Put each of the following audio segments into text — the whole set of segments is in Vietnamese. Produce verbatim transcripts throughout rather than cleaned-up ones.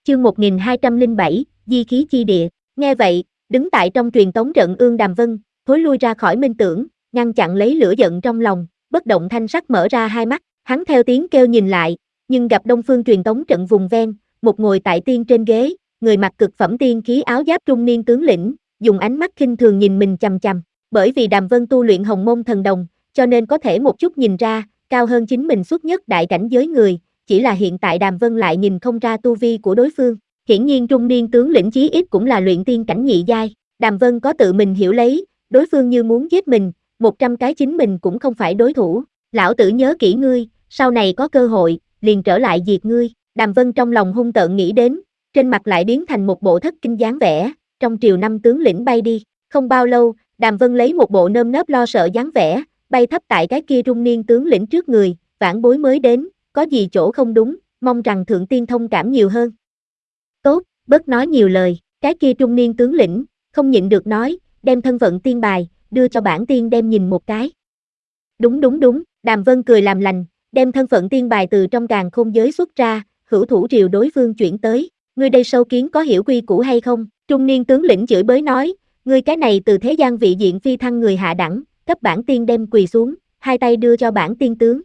Chương một nghìn hai trăm lẻ bảy, Di khí chi địa. Nghe vậy, đứng tại trong truyền tống trận Ương Đàm Vân, thối lui ra khỏi minh tưởng, ngăn chặn lấy lửa giận trong lòng, bất động thanh sắc mở ra hai mắt, hắn theo tiếng kêu nhìn lại, nhưng gặp Đông Phương truyền tống trận vùng ven, một ngồi tại tiên trên ghế, người mặc cực phẩm tiên khí áo giáp trung niên tướng lĩnh, dùng ánh mắt khinh thường nhìn mình chằm chằm, bởi vì Đàm Vân tu luyện Hồng Môn Thần Đồng, cho nên có thể một chút nhìn ra, cao hơn chính mình suốt nhất đại cảnh giới người, chỉ là hiện tại Đàm Vân lại nhìn không ra tu vi của đối phương. Hiển nhiên trung niên tướng lĩnh chí ít cũng là luyện tiên cảnh nhị giai, Đàm Vân có tự mình hiểu lấy, đối phương như muốn giết mình, một trăm cái chính mình cũng không phải đối thủ, lão tử nhớ kỹ ngươi, sau này có cơ hội, liền trở lại diệt ngươi, Đàm Vân trong lòng hung tợn nghĩ đến, trên mặt lại biến thành một bộ thất kinh dáng vẻ, trong triều năm tướng lĩnh bay đi, không bao lâu, Đàm Vân lấy một bộ nơm nớp lo sợ dáng vẻ, bay thấp tại cái kia trung niên tướng lĩnh trước người, vãn bối mới đến, có gì chỗ không đúng, mong rằng thượng tiên thông cảm nhiều hơn. Tốt, bớt nói nhiều lời, cái kia trung niên tướng lĩnh, không nhịn được nói, đem thân phận tiên bài, đưa cho bản tiên đem nhìn một cái. Đúng đúng đúng, Đàm Vân cười làm lành, đem thân phận tiên bài từ trong càn khôn giới xuất ra, hữu thủ triều đối phương chuyển tới, ngươi đây sâu kiến có hiểu quy củ hay không? Trung niên tướng lĩnh chửi bới nói, ngươi cái này từ thế gian vị diện phi thăng người hạ đẳng, cấp bản tiên đem quỳ xuống, hai tay đưa cho bản tiên tướng.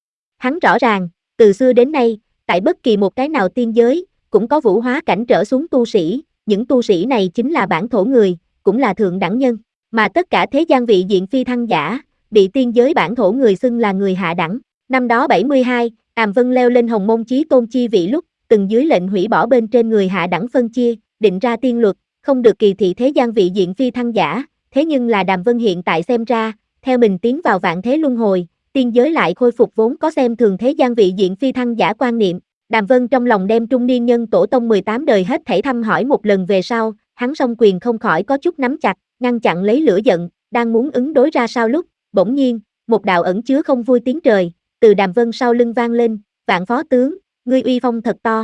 Hắn rõ ràng, từ xưa đến nay, tại bất kỳ một cái nào tiên giới, cũng có vũ hóa cảnh trở xuống tu sĩ, những tu sĩ này chính là bản thổ người, cũng là thượng đẳng nhân, mà tất cả thế gian vị diện phi thăng giả, bị tiên giới bản thổ người xưng là người hạ đẳng. Năm đó bảy mươi hai, Đàm Vân leo lên Hồng Môn chí tôn chi vị lúc, từng dưới lệnh hủy bỏ bên trên người hạ đẳng phân chia, định ra tiên luật, không được kỳ thị thế gian vị diện phi thăng giả, thế nhưng là Đàm Vân hiện tại xem ra, theo mình tiến vào vạn thế luân hồi, tiên giới lại khôi phục vốn có xem thường thế gian vị diện phi thăng giả quan niệm. Đàm Vân trong lòng đem trung niên nhân tổ tông mười tám đời hết thảy thăm hỏi một lần về sau, hắn song quyền không khỏi có chút nắm chặt, ngăn chặn lấy lửa giận, đang muốn ứng đối ra sao lúc, bỗng nhiên, một đạo ẩn chứa không vui tiếng trời, từ Đàm Vân sau lưng vang lên, vạn phó tướng, ngươi uy phong thật to.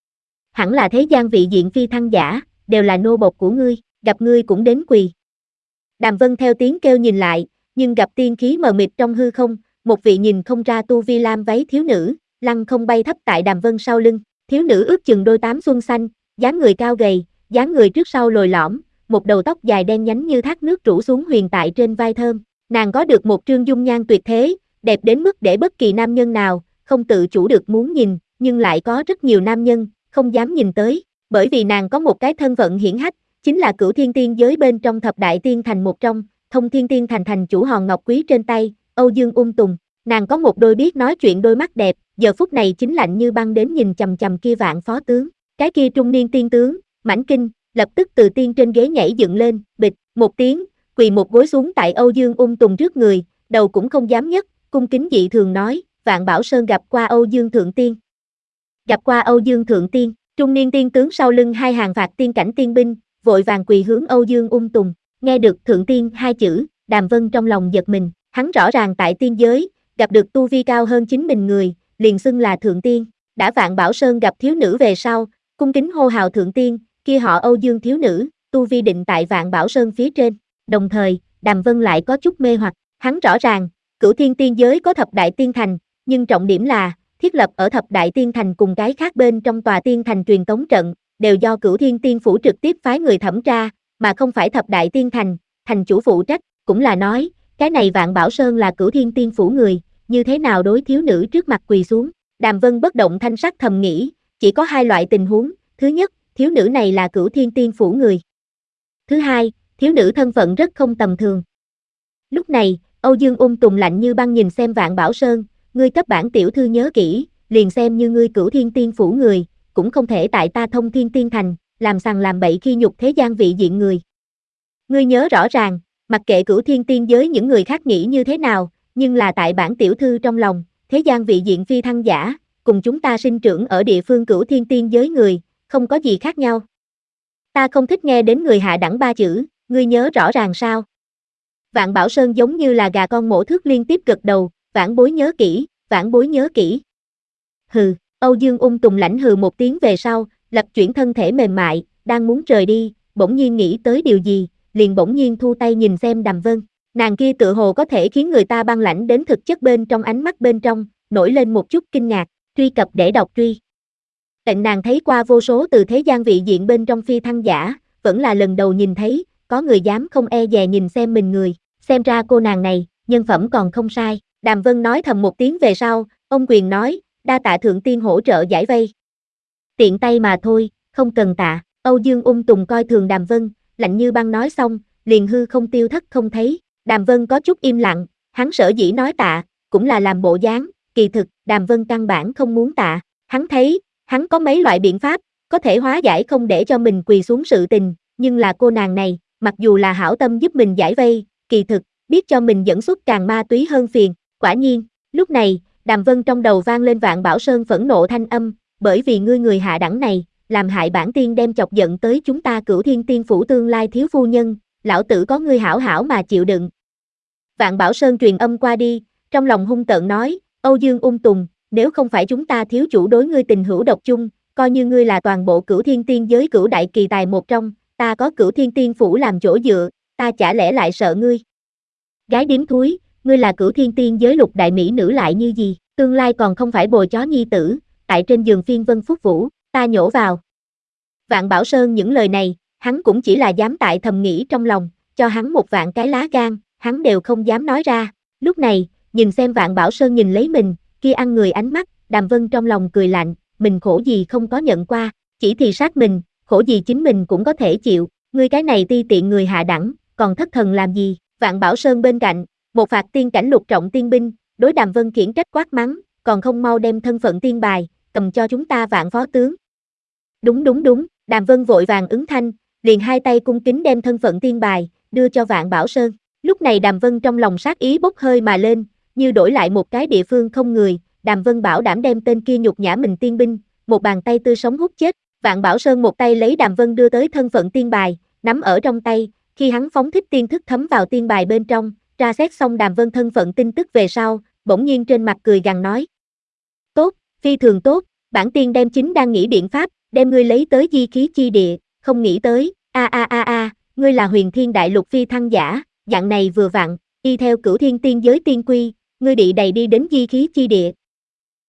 Hẳn là thế gian vị diện phi thăng giả, đều là nô bộc của ngươi, gặp ngươi cũng đến quỳ. Đàm Vân theo tiếng kêu nhìn lại, nhưng gặp tiên khí mờ mịt trong hư không, một vị nhìn không ra tu vi lam váy thiếu nữ, lăng không bay thấp tại Đàm Vân sau lưng, thiếu nữ ước chừng đôi tám xuân xanh, dáng người cao gầy, dáng người trước sau lồi lõm, một đầu tóc dài đen nhánh như thác nước rủ xuống huyền tại trên vai thơm, nàng có được một trương dung nhan tuyệt thế, đẹp đến mức để bất kỳ nam nhân nào, không tự chủ được muốn nhìn, nhưng lại có rất nhiều nam nhân, không dám nhìn tới, bởi vì nàng có một cái thân phận hiển hách, chính là cửu thiên tiên giới bên trong thập đại tiên thành một trong, thông thiên tiên thành thành chủ hòn ngọc quý trên tay, Âu Dương ung tùng, nàng có một đôi biết nói chuyện đôi mắt đẹp, giờ phút này chính lạnh như băng đến nhìn chằm chằm kia vạn phó tướng, cái kia trung niên tiên tướng, Mãnh Kinh, lập tức từ tiên trên ghế nhảy dựng lên, bịch, một tiếng, quỳ một gối xuống tại Âu Dương ung tùng trước người, đầu cũng không dám nhấc, cung kính dị thường nói, Vạn Bảo Sơn gặp qua Âu Dương Thượng Tiên. Gặp qua Âu Dương Thượng Tiên, trung niên tiên tướng sau lưng hai hàng phạt tiên cảnh tiên binh, vội vàng quỳ hướng Âu Dương ung tùng, nghe được Thượng Tiên hai chữ, Đàm Vân trong lòng giật mình, hắn rõ ràng tại tiên giới, gặp được tu vi cao hơn chính mình người, liền xưng là Thượng Tiên, đã Vạn Bảo Sơn gặp thiếu nữ về sau, cung kính hô hào Thượng Tiên, kia họ Âu Dương thiếu nữ, tu vi định tại Vạn Bảo Sơn phía trên, đồng thời, Đàm Vân lại có chút mê hoặc, hắn rõ ràng, cửu thiên tiên giới có thập đại tiên thành, nhưng trọng điểm là, thiết lập ở thập đại tiên thành cùng cái khác bên trong tòa tiên thành truyền tống trận, đều do cửu thiên tiên phủ trực tiếp phái người thẩm tra, mà không phải thập đại tiên thành, thành chủ phụ trách, cũng là nói, cái này Vạn Bảo Sơn là cửu thiên tiên phủ người, như thế nào đối thiếu nữ trước mặt quỳ xuống. Đàm Vân bất động thanh sắc thầm nghĩ, chỉ có hai loại tình huống, thứ nhất, thiếu nữ này là cửu thiên tiên phủ người. Thứ hai, thiếu nữ thân phận rất không tầm thường. Lúc này, Âu Dương ung tùng lạnh như băng nhìn xem Vạn Bảo Sơn, ngươi cấp bản tiểu thư nhớ kỹ, liền xem như ngươi cửu thiên tiên phủ người, cũng không thể tại ta thông thiên tiên thành, làm sằng làm bậy khi nhục thế gian vị diện người. Ngươi nhớ rõ ràng, mặc kệ cửu thiên tiên giới những người khác nghĩ như thế nào, nhưng là tại bản tiểu thư trong lòng, thế gian vị diện phi thăng giả, cùng chúng ta sinh trưởng ở địa phương cửu thiên tiên giới người, không có gì khác nhau. Ta không thích nghe đến người hạ đẳng ba chữ, ngươi nhớ rõ ràng sao? Vạn Bảo Sơn giống như là gà con mổ thước liên tiếp gật đầu, vãn bối nhớ kỹ, vãn bối nhớ kỹ. Hừ, Âu Dương ung tùng lãnh hừ một tiếng về sau, lập chuyển thân thể mềm mại, đang muốn rời đi, bỗng nhiên nghĩ tới điều gì, liền bỗng nhiên thu tay nhìn xem Đàm Vân, nàng kia tựa hồ có thể khiến người ta băng lãnh đến thực chất bên trong ánh mắt bên trong, nổi lên một chút kinh ngạc, truy cập để đọc truy. Lệnh nàng thấy qua vô số từ thế gian vị diện bên trong phi thăng giả, vẫn là lần đầu nhìn thấy, có người dám không e dè nhìn xem mình người, xem ra cô nàng này, nhân phẩm còn không sai. Đàm Vân nói thầm một tiếng về sau, ông quyền nói, đa tạ thượng tiên hỗ trợ giải vây. Tiện tay mà thôi, không cần tạ. Âu Dương ung tùng coi thường Đàm Vân, lạnh như băng nói xong, liền hư không tiêu thất không thấy. Đàm Vân có chút im lặng, hắn sở dĩ nói tạ, cũng là làm bộ dáng, kỳ thực, Đàm Vân căn bản không muốn tạ. Hắn thấy, hắn có mấy loại biện pháp, có thể hóa giải không để cho mình quỳ xuống sự tình, nhưng là cô nàng này, mặc dù là hảo tâm giúp mình giải vây, kỳ thực, biết cho mình dẫn xuất càng ma túy hơn phiền. Quả nhiên, lúc này, Đàm Vân trong đầu vang lên Vạn Bảo Sơn phẫn nộ thanh âm, bởi vì ngươi người hạ đẳng này, làm hại bản tiên đem chọc giận tới chúng ta Cửu Thiên Tiên phủ tương lai thiếu phu nhân, lão tử có ngươi hảo hảo mà chịu đựng. Vạn Bảo Sơn truyền âm qua đi, trong lòng hung tợn nói, Âu Dương ung tùng, nếu không phải chúng ta thiếu chủ đối ngươi tình hữu độc chung, coi như ngươi là toàn bộ Cửu Thiên Tiên giới cửu đại kỳ tài một trong, ta có Cửu Thiên Tiên phủ làm chỗ dựa, ta chả lẽ lại sợ ngươi. Gái điếm thúi, ngươi là Cửu Thiên Tiên giới lục đại mỹ nữ lại như gì, tương lai còn không phải bồi chó nhi tử, tại trên giường phiên vân phúc vũ, ta nhổ vào. Vạn Bảo Sơn những lời này, hắn cũng chỉ là dám tại thầm nghĩ trong lòng, cho hắn một vạn cái lá gan, hắn đều không dám nói ra. Lúc này, nhìn xem Vạn Bảo Sơn nhìn lấy mình, kia ăn người ánh mắt, Đàm Vân trong lòng cười lạnh, mình khổ gì không có nhận qua, chỉ thì sát mình, khổ gì chính mình cũng có thể chịu, ngươi cái này ti tiện người hạ đẳng, còn thất thần làm gì. Vạn Bảo Sơn bên cạnh, một phạt tiên cảnh lục trọng tiên binh, đối Đàm Vân khiển trách quát mắng, còn không mau đem thân phận tiên bài, cầm cho chúng ta Vạn phó tướng. Đúng đúng đúng, Đàm Vân vội vàng ứng thanh, liền hai tay cung kính đem thân phận tiên bài, đưa cho Vạn Bảo Sơn. Lúc này Đàm Vân trong lòng sát ý bốc hơi mà lên, như đổi lại một cái địa phương không người, Đàm Vân bảo đảm đem tên kia nhục nhã mình tiên binh, một bàn tay tươi sống hút chết. Vạn Bảo Sơn một tay lấy Đàm Vân đưa tới thân phận tiên bài, nắm ở trong tay, khi hắn phóng thích tiên thức thấm vào tiên bài bên trong, tra xét xong Đàm Vân thân phận tin tức về sau, bỗng nhiên trên mặt cười gằn nói. Tốt, phi thường tốt, bản tiên đem chính đang nghĩ biện pháp, đem ngươi lấy tới di khí chi địa, không nghĩ tới, a a a a, ngươi là Huyền Thiên Đại Lục phi thăng giả, dạng này vừa vặn, y theo Cửu Thiên Tiên giới tiên quy, ngươi bị đầy đi đến di khí chi địa,